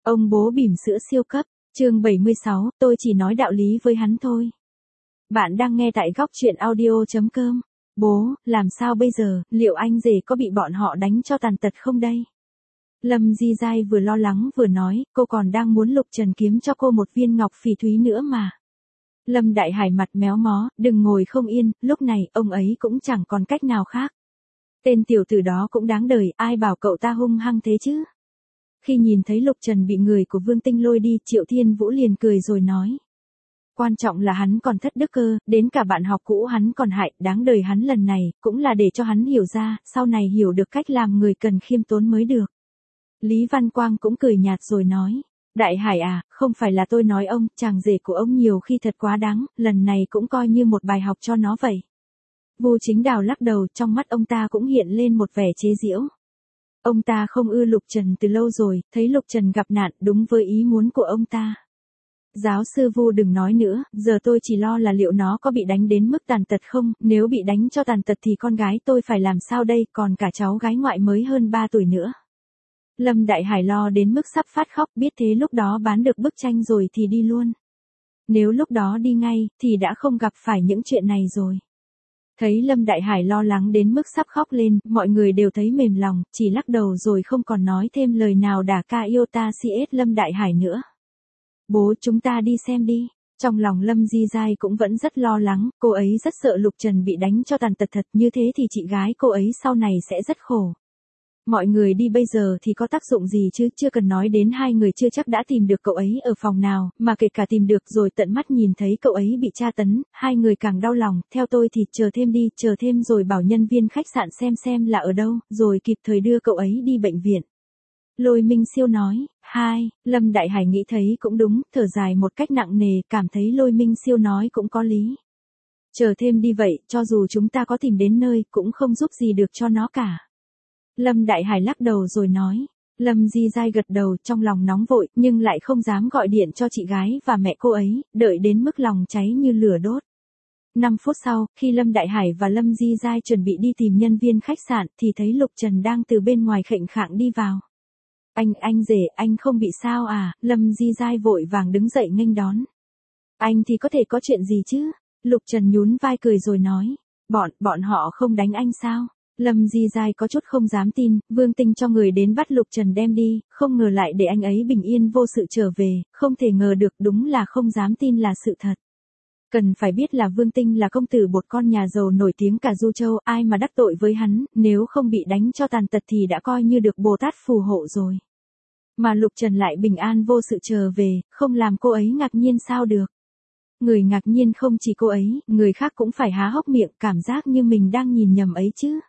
Ông bố bỉm sữa siêu cấp, chương 76, tôi chỉ nói đạo lý với hắn thôi. Bạn đang nghe tại góc truyện audio.com. Bố, làm sao bây giờ, liệu anh rể có bị bọn họ đánh cho tàn tật không đây? Lâm Di Giai vừa lo lắng vừa nói, cô còn đang muốn Lục Trần kiếm cho cô một viên ngọc phỉ thúy nữa mà. Lâm Đại Hải mặt méo mó, đừng ngồi không yên, lúc này ông ấy cũng chẳng còn cách nào khác. Tên tiểu tử đó cũng đáng đời, ai bảo cậu ta hung hăng thế chứ? Khi nhìn thấy Lục Trần bị người của Vương Tinh lôi đi, Triệu Thiên Vũ liền cười rồi nói. Quan trọng là hắn còn thất đức cơ, đến cả bạn học cũ hắn còn hại, đáng đời hắn lần này, cũng là để cho hắn hiểu ra, sau này hiểu được cách làm người cần khiêm tốn mới được. Lý Văn Quang cũng cười nhạt rồi nói. Đại Hải à, không phải là tôi nói ông, chàng rể của ông nhiều khi thật quá đáng, lần này cũng coi như một bài học cho nó vậy. Vu Chính Đào lắc đầu, trong mắt ông ta cũng hiện lên một vẻ chế giễu. Ông ta không ưa Lục Trần từ lâu rồi, thấy Lục Trần gặp nạn đúng với ý muốn của ông ta. Giáo sư Vu đừng nói nữa, giờ tôi chỉ lo là liệu nó có bị đánh đến mức tàn tật không, nếu bị đánh cho tàn tật thì con gái tôi phải làm sao đây, còn cả cháu gái ngoại mới hơn 3 tuổi nữa. Lâm Đại Hải lo đến mức sắp phát khóc, biết thế lúc đó bán được bức tranh rồi thì đi luôn. Nếu lúc đó đi ngay, thì đã không gặp phải những chuyện này rồi. Thấy Lâm Đại Hải lo lắng đến mức sắp khóc lên, mọi người đều thấy mềm lòng, chỉ lắc đầu rồi không còn nói thêm lời nào đả ca iota cs Lâm Đại Hải nữa. Bố, chúng ta đi xem đi. Trong lòng Lâm Di Giai cũng vẫn rất lo lắng, cô ấy rất sợ Lục Trần bị đánh cho tàn tật thật, như thế thì chị gái cô ấy sau này sẽ rất khổ. Mọi người đi bây giờ thì có tác dụng gì chứ, chưa cần nói đến hai người chưa chắc đã tìm được cậu ấy ở phòng nào, mà kể cả tìm được rồi tận mắt nhìn thấy cậu ấy bị tra tấn, hai người càng đau lòng, theo tôi thì chờ thêm đi, chờ thêm rồi bảo nhân viên khách sạn xem là ở đâu, rồi kịp thời đưa cậu ấy đi bệnh viện. Lôi Minh Siêu nói, Lâm Đại Hải nghĩ thấy cũng đúng, thở dài một cách nặng nề, cảm thấy Lôi Minh Siêu nói cũng có lý. Chờ thêm đi vậy, cho dù chúng ta có tìm đến nơi, cũng không giúp gì được cho nó cả. Lâm Đại Hải lắc đầu rồi nói. Lâm Di Giai gật đầu, trong lòng nóng vội, nhưng lại không dám gọi điện cho chị gái và mẹ cô ấy, đợi đến mức lòng cháy như lửa đốt. 5 phút sau, khi Lâm Đại Hải và Lâm Di Giai chuẩn bị đi tìm nhân viên khách sạn, thì thấy Lục Trần đang từ bên ngoài khệnh khạng đi vào. Anh rể, anh không bị sao à? Lâm Di Giai vội vàng đứng dậy nghênh đón. Anh thì có thể có chuyện gì chứ? Lục Trần nhún vai cười rồi nói. Bọn họ không đánh anh sao? Lâm Di Giai có chút không dám tin, Vương Tinh cho người đến bắt Lục Trần đem đi, không ngờ lại để anh ấy bình yên vô sự trở về, không thể ngờ được, đúng là không dám tin là sự thật. Cần phải biết là Vương Tinh là công tử bột con nhà giàu nổi tiếng cả Du Châu, ai mà đắc tội với hắn, nếu không bị đánh cho tàn tật thì đã coi như được Bồ Tát phù hộ rồi. Mà Lục Trần lại bình an vô sự trở về, không làm cô ấy ngạc nhiên sao được. Người ngạc nhiên không chỉ cô ấy, người khác cũng phải há hốc miệng, cảm giác như mình đang nhìn nhầm ấy chứ.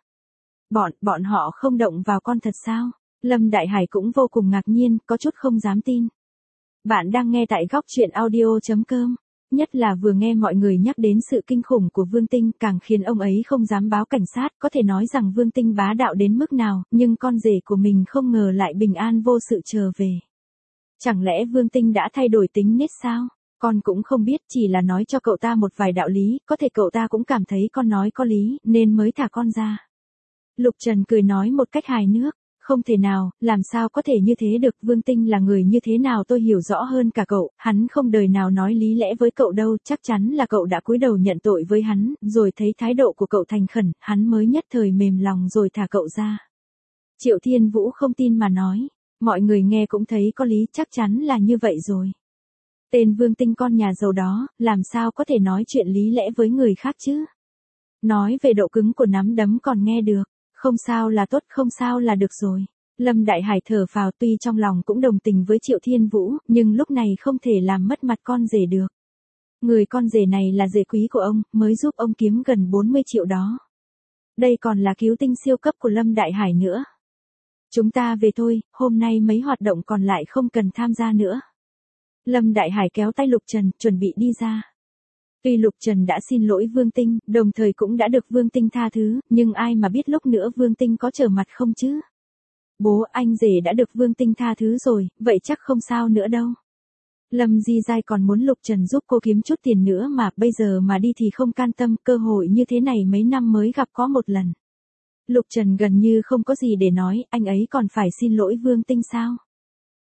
Bọn họ không động vào con thật sao? Lâm Đại Hải cũng vô cùng ngạc nhiên, có chút không dám tin. Bạn đang nghe tại góc truyện audio.com. Nhất là vừa nghe mọi người nhắc đến sự kinh khủng của Vương Tinh, càng khiến ông ấy không dám báo cảnh sát, có thể nói rằng Vương Tinh bá đạo đến mức nào, nhưng con rể của mình không ngờ lại bình an vô sự trở về. Chẳng lẽ Vương Tinh đã thay đổi tính nết sao? Con cũng không biết, chỉ là nói cho cậu ta một vài đạo lý, có thể cậu ta cũng cảm thấy con nói có lý, nên mới thả con ra. Lục Trần cười nói một cách hài hước, không thể nào, làm sao có thể như thế được, Vương Tinh là người như thế nào tôi hiểu rõ hơn cả cậu, hắn không đời nào nói lý lẽ với cậu đâu, chắc chắn là cậu đã cúi đầu nhận tội với hắn, rồi thấy thái độ của cậu thành khẩn, hắn mới nhất thời mềm lòng rồi thả cậu ra. Triệu Thiên Vũ không tin mà nói, mọi người nghe cũng thấy có lý, chắc chắn là như vậy rồi. Tên Vương Tinh con nhà giàu đó, làm sao có thể nói chuyện lý lẽ với người khác chứ? Nói về độ cứng của nắm đấm còn nghe được. Không sao là tốt, không sao là được rồi. Lâm Đại Hải thở phào, tuy trong lòng cũng đồng tình với Triệu Thiên Vũ, nhưng lúc này không thể làm mất mặt con rể được. Người con rể này là rể quý của ông, mới giúp ông kiếm gần 40 triệu đó. Đây còn là cứu tinh siêu cấp của Lâm Đại Hải nữa. Chúng ta về thôi, hôm nay mấy hoạt động còn lại không cần tham gia nữa. Lâm Đại Hải kéo tay Lục Trần, chuẩn bị đi ra. Tuy Lục Trần đã xin lỗi Vương Tinh, đồng thời cũng đã được Vương Tinh tha thứ, nhưng ai mà biết lúc nữa Vương Tinh có trở mặt không chứ? Bố, anh rể đã được Vương Tinh tha thứ rồi, vậy chắc không sao nữa đâu. Lâm Di Giai còn muốn Lục Trần giúp cô kiếm chút tiền nữa mà, bây giờ mà đi thì không can tâm, cơ hội như thế này mấy năm mới gặp có một lần. Lục Trần gần như không có gì để nói, anh ấy còn phải xin lỗi Vương Tinh sao?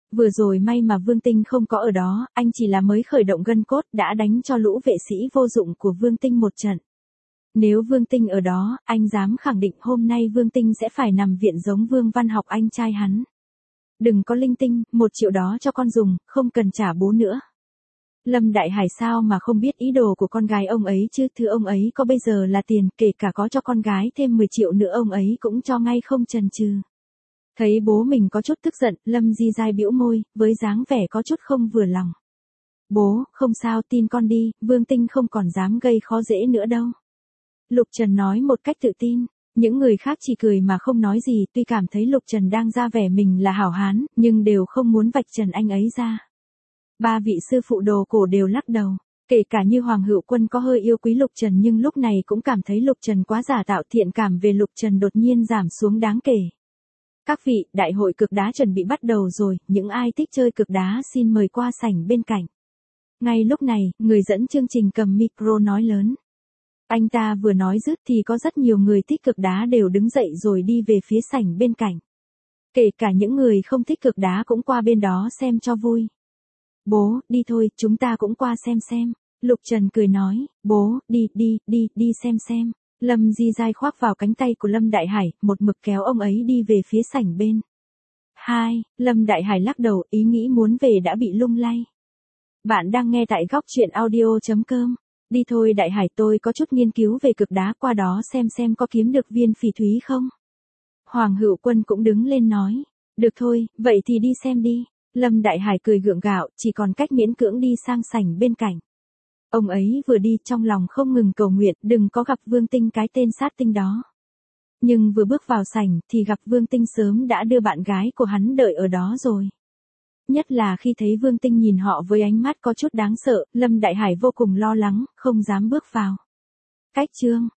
Vừa rồi may mà Vương Tinh không có ở đó, anh chỉ là mới khởi động gân cốt đã đánh cho lũ vệ sĩ vô dụng của Vương Tinh một trận. Nếu Vương Tinh ở đó, anh dám khẳng định hôm nay Vương Tinh sẽ phải nằm viện giống Vương Văn Học anh trai hắn. Đừng có linh tinh, 1 triệu đó cho con dùng, không cần trả bố nữa. Lâm Đại Hải sao mà không biết ý đồ của con gái ông ấy chứ, thứ ông ấy có bây giờ là tiền, kể cả có cho con gái thêm 10 triệu nữa ông ấy cũng cho ngay không chần chừ. Thấy bố mình có chút tức giận, Lâm Di Giai bĩu môi, với dáng vẻ có chút không vừa lòng. Bố, không sao, tin con đi, Vương Tinh không còn dám gây khó dễ nữa đâu. Lục Trần nói một cách tự tin. Những người khác chỉ cười mà không nói gì, tuy cảm thấy Lục Trần đang ra vẻ mình là hảo hán, nhưng đều không muốn vạch trần anh ấy ra. 3 vị sư phụ đồ cổ đều lắc đầu. Kể cả như Hoàng Hữu Quân có hơi yêu quý Lục Trần nhưng lúc này cũng cảm thấy Lục Trần quá giả tạo, thiện cảm về Lục Trần đột nhiên giảm xuống đáng kể. Các vị, đại hội cực đá chuẩn bị bắt đầu rồi, những ai thích chơi cực đá xin mời qua sảnh bên cạnh. Ngay lúc này, người dẫn chương trình cầm micro nói lớn. Anh ta vừa nói dứt thì có rất nhiều người thích cực đá đều đứng dậy rồi đi về phía sảnh bên cạnh. Kể cả những người không thích cực đá cũng qua bên đó xem cho vui. Bố, đi thôi, chúng ta cũng qua xem. Lục Trần cười nói, bố, đi xem. Lâm Di Giai khoác vào cánh tay của Lâm Đại Hải, một mực kéo ông ấy đi về phía sảnh bên. Lâm Đại Hải lắc đầu, ý nghĩ muốn về đã bị lung lay. Bạn đang nghe tại góc truyện audio.com. Đi thôi Đại Hải, tôi có chút nghiên cứu về cực đá, qua đó xem có kiếm được viên phỉ thúy không. Hoàng Hữu Quân cũng đứng lên nói. Được thôi, vậy thì đi xem đi. Lâm Đại Hải cười gượng gạo, chỉ còn cách miễn cưỡng đi sang sảnh bên cạnh. Ông ấy vừa đi trong lòng không ngừng cầu nguyện đừng có gặp Vương Tinh, cái tên sát tinh đó. Nhưng vừa bước vào sảnh thì gặp Vương Tinh sớm đã đưa bạn gái của hắn đợi ở đó rồi. Nhất là khi thấy Vương Tinh nhìn họ với ánh mắt có chút đáng sợ, Lâm Đại Hải vô cùng lo lắng, không dám bước vào. Cách chương